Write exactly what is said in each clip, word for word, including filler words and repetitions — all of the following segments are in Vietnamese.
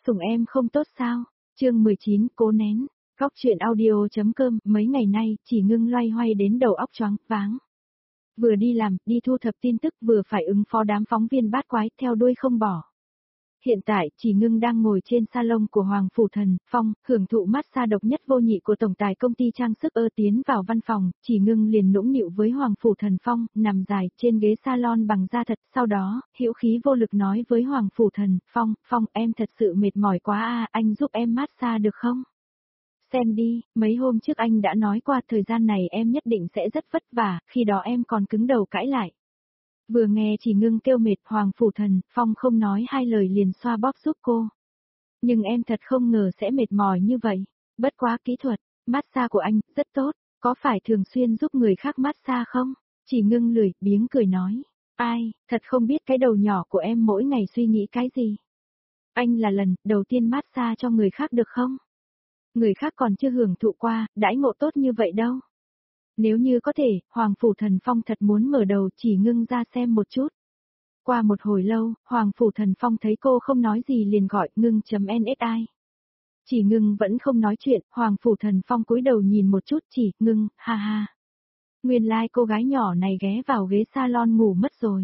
Sủng em không tốt sao? Chương mười chín, cố nén. Góc truyện audio.com, mấy ngày nay, chỉ ngưng loay hoay đến đầu óc choáng váng. Vừa đi làm, đi thu thập tin tức, vừa phải ứng phó đám phóng viên bát quái, theo đuôi không bỏ. Hiện tại, chỉ ngưng đang ngồi trên salon của Hoàng Phủ Thần Phong, hưởng thụ massage độc nhất vô nhị của tổng tài công ty trang sức ơ tiến vào văn phòng, chỉ ngưng liền nũng nịu với Hoàng Phủ Thần Phong, nằm dài trên ghế salon bằng da thật, sau đó, hữu khí vô lực nói với Hoàng Phủ Thần Phong, Phong em thật sự mệt mỏi quá à, anh giúp em massage được không? Xem đi, mấy hôm trước anh đã nói qua thời gian này em nhất định sẽ rất vất vả, khi đó em còn cứng đầu cãi lại. Vừa nghe chỉ ngưng kêu mệt, Hoàng Phủ Thần Phong không nói hai lời liền xoa bóp giúp cô. Nhưng em thật không ngờ sẽ mệt mỏi như vậy. Bất quá kỹ thuật, massage của anh, rất tốt, có phải thường xuyên giúp người khác massage không? Chỉ ngưng lười, biếng cười nói. Ai, thật không biết cái đầu nhỏ của em mỗi ngày suy nghĩ cái gì. Anh là lần đầu tiên massage cho người khác được không? Người khác còn chưa hưởng thụ qua, đãi ngộ tốt như vậy đâu. Nếu như có thể, Hoàng Phủ Thần Phong thật muốn mở đầu chỉ ngưng ra xem một chút. Qua một hồi lâu, Hoàng Phủ Thần Phong thấy cô không nói gì liền gọi ngưng.nsi. Chỉ ngưng vẫn không nói chuyện, Hoàng Phủ Thần Phong cúi đầu nhìn một chút chỉ ngưng, ha ha. Nguyên lai like cô gái nhỏ này ghé vào ghế salon ngủ mất rồi.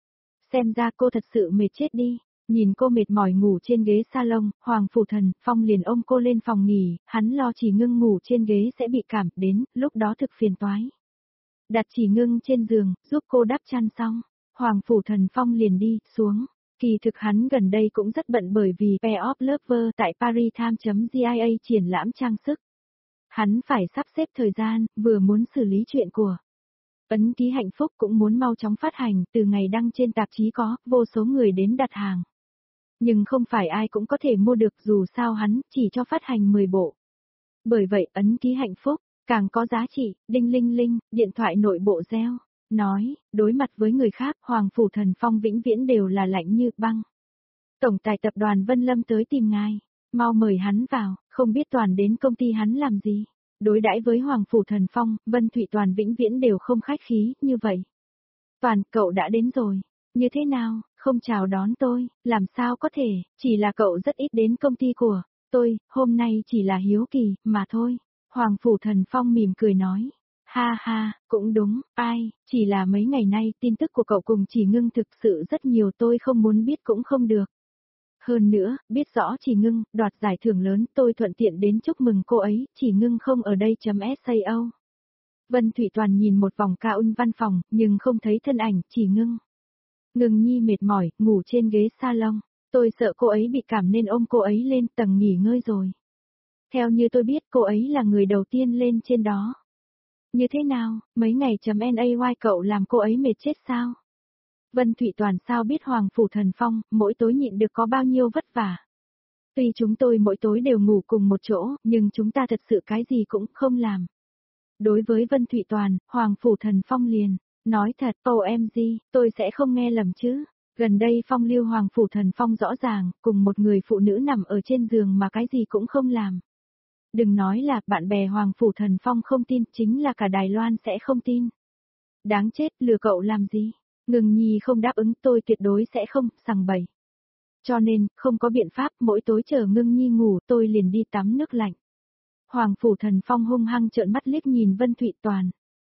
Xem ra cô thật sự mệt chết đi. Nhìn cô mệt mỏi ngủ trên ghế salon, Hoàng Phủ Thần Phong liền ôm cô lên phòng nghỉ, hắn lo chỉ ngưng ngủ trên ghế sẽ bị cảm đến, lúc đó thực phiền toái. Đặt chỉ ngưng trên giường, giúp cô đắp chăn xong, Hoàng Phủ Thần Phong liền đi xuống. Kỳ thực hắn gần đây cũng rất bận bởi vì Pair of Lover tại Paris Time.gia triển lãm trang sức. Hắn phải sắp xếp thời gian, vừa muốn xử lý chuyện của ấn ký hạnh phúc cũng muốn mau chóng phát hành, từ ngày đăng trên tạp chí có vô số người đến đặt hàng. Nhưng không phải ai cũng có thể mua được, dù sao hắn chỉ cho phát hành mười bộ. Bởi vậy ấn ký hạnh phúc càng có giá trị. Đinh linh linh, điện thoại nội bộ reo. Nói, đối mặt với người khác, Hoàng Phủ Thần Phong vĩnh viễn đều là lạnh như băng. Tổng tài tập đoàn Vân Lâm tới tìm ngài, mau mời hắn vào, không biết Toàn đến công ty hắn làm gì. Đối đãi với Hoàng Phủ Thần Phong, Vân Thụy Toàn vĩnh viễn đều không khách khí như vậy. Toàn, cậu đã đến rồi. Như thế nào, không chào đón tôi, làm sao có thể, chỉ là cậu rất ít đến công ty của tôi, hôm nay chỉ là hiếu kỳ, mà thôi. Hoàng Phủ Thần Phong mỉm cười nói. Ha ha, cũng đúng, ai, chỉ là mấy ngày nay tin tức của cậu cùng Chỉ Ngưng thực sự rất nhiều, tôi không muốn biết cũng không được. Hơn nữa, biết rõ Chỉ Ngưng đoạt giải thưởng lớn, tôi thuận tiện đến chúc mừng cô ấy, Chỉ Ngưng không ở đây .sao. Vân Thụy Toàn nhìn một vòng cao ung văn phòng, nhưng không thấy thân ảnh Chỉ Ngưng. Ngưng nhi mệt mỏi, ngủ trên ghế salon, tôi sợ cô ấy bị cảm nên ôm cô ấy lên tầng nghỉ ngơi rồi. Theo như tôi biết cô ấy là người đầu tiên lên trên đó. Như thế nào, mấy ngày .nay cậu làm cô ấy mệt chết sao? Vân Thụy Toàn sao biết Hoàng Phủ Thần Phong, mỗi tối nhịn được có bao nhiêu vất vả. Tuy chúng tôi mỗi tối đều ngủ cùng một chỗ, nhưng chúng ta thật sự cái gì cũng không làm. Đối với Vân Thụy Toàn, Hoàng Phủ Thần Phong liền, nói thật, ô em giê, tôi sẽ không nghe lầm chứ. Gần đây phong lưu Hoàng Phủ Thần Phong rõ ràng, cùng một người phụ nữ nằm ở trên giường mà cái gì cũng không làm. Đừng nói là bạn bè Hoàng Phủ Thần Phong không tin, chính là cả Đài Loan sẽ không tin. Đáng chết, lừa cậu làm gì? Ngưng nhi không đáp ứng, tôi tuyệt đối sẽ không, sằng bậy. Cho nên, không có biện pháp, mỗi tối chờ Ngưng nhi ngủ tôi liền đi tắm nước lạnh. Hoàng Phủ Thần Phong hung hăng trợn mắt liếc nhìn Vân Thụy Toàn.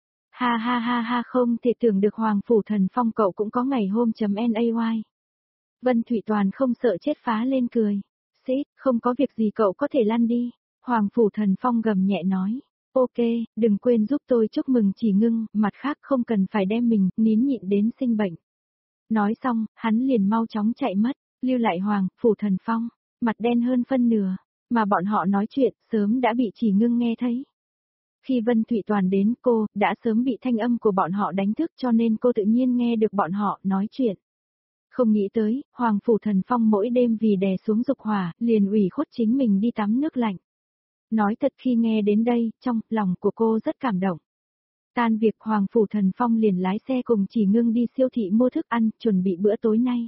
Ha ha ha ha, không thể tưởng được Hoàng Phủ Thần Phong cậu cũng có ngày hôm .nay. Vân Thụy Toàn không sợ chết phá lên cười. Xít, không có việc gì cậu có thể lăn đi. Hoàng Phủ Thần Phong gầm nhẹ nói. Ok, đừng quên giúp tôi chúc mừng Chỉ Ngưng, mặt khác không cần phải đem mình nín nhịn đến sinh bệnh. Nói xong, hắn liền mau chóng chạy mất, lưu lại Hoàng Phủ Thần Phong, mặt đen hơn phân nửa, mà bọn họ nói chuyện sớm đã bị Chỉ Ngưng nghe thấy. Khi Vân Thụy Toàn đến, cô đã sớm bị thanh âm của bọn họ đánh thức, cho nên cô tự nhiên nghe được bọn họ nói chuyện. Không nghĩ tới, Hoàng Phủ Thần Phong mỗi đêm vì đè xuống dục hỏa, liền ủy khuất chính mình đi tắm nước lạnh. Nói thật, khi nghe đến đây, trong lòng của cô rất cảm động. Tan việc, Hoàng Phủ Thần Phong liền lái xe cùng Chỉ Ngưng đi siêu thị mua thức ăn, chuẩn bị bữa tối nay.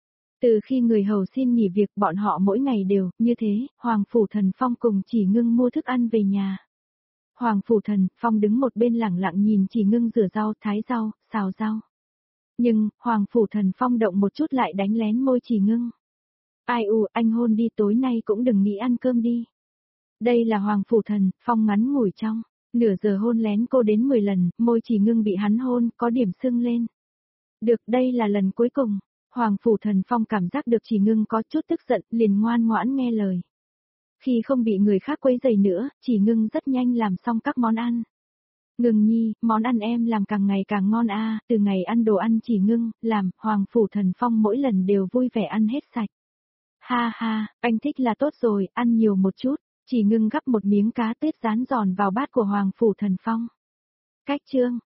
Từ khi người hầu xin nghỉ việc, bọn họ mỗi ngày đều như thế, Hoàng Phủ Thần Phong cùng Chỉ Ngưng mua thức ăn về nhà. Hoàng Phủ Thần Phong đứng một bên lẳng lặng nhìn Chỉ Ngưng rửa rau, thái rau, xào rau. Nhưng, Hoàng Phủ Thần Phong động một chút lại đánh lén môi Chỉ Ngưng. Ai u, anh hôn đi, tối nay cũng đừng nghĩ ăn cơm đi. Đây là Hoàng Phủ Thần Phong ngắn ngủi trong, nửa giờ hôn lén cô đến mười lần, môi Chỉ Ngưng bị hắn hôn, có điểm sưng lên. Được, đây là lần cuối cùng. Hoàng Phủ Thần Phong cảm giác được Chỉ Ngưng có chút tức giận, liền ngoan ngoãn nghe lời. Khi không bị người khác quấy rầy nữa, Chỉ Ngưng rất nhanh làm xong các món ăn. Ngưng nhi, món ăn em làm càng ngày càng ngon a. Từ ngày ăn đồ ăn Chỉ Ngưng làm, Hoàng Phủ Thần Phong mỗi lần đều vui vẻ ăn hết sạch. Ha ha, anh thích là tốt rồi, ăn nhiều một chút. Chỉ Ngưng gắp một miếng cá tết rán giòn vào bát của Hoàng Phủ Thần Phong. Cách chương